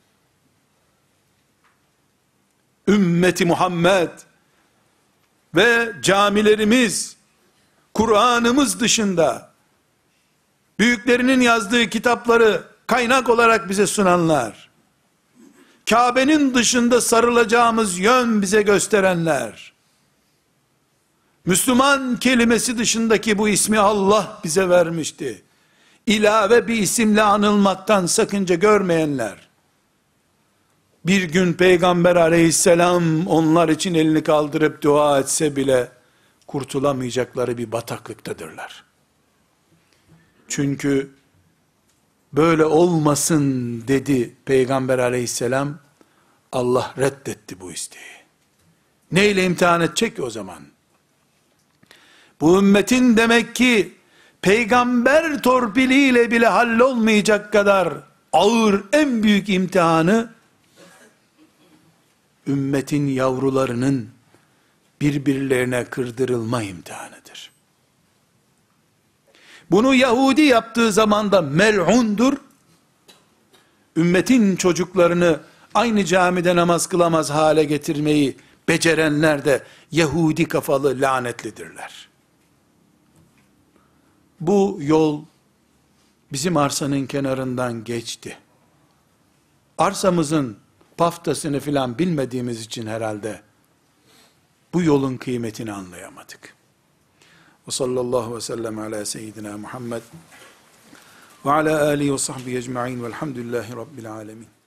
Ümmeti Muhammed ve camilerimiz, Kur'an'ımız dışında, büyüklerinin yazdığı kitapları kaynak olarak bize sunanlar, Kabe'nin dışında sarılacağımız yön bize gösterenler, Müslüman kelimesi dışındaki bu ismi Allah bize vermişti, İlave bir isimle anılmaktan sakınca görmeyenler, bir gün Peygamber aleyhisselam onlar için elini kaldırıp dua etse bile kurtulamayacakları bir bataklıktadırlar. Çünkü böyle olmasın dedi Peygamber aleyhisselam, Allah reddetti bu isteği. Neyle imtihan edecek ki o zaman? Bu ümmetin demek ki peygamber torpiliyle bile hallolmayacak kadar ağır en büyük imtihanı, ümmetin yavrularının birbirlerine kırdırılma imtihanıdır. Bunu Yahudi yaptığı zaman da mel'undur. Ümmetin çocuklarını aynı camide namaz kılamaz hale getirmeyi becerenler de Yahudi kafalı lanetlidirler. Bu yol bizim arsanın kenarından geçti. Arsamızın paftasını filan bilmediğimiz için herhalde bu yolun kıymetini anlayamadık. Ve sallallahu ve sellem ala seyyidina Muhammed ve ala alihi ve sahbihi ecma'in velhamdülillahi rabbil alemin.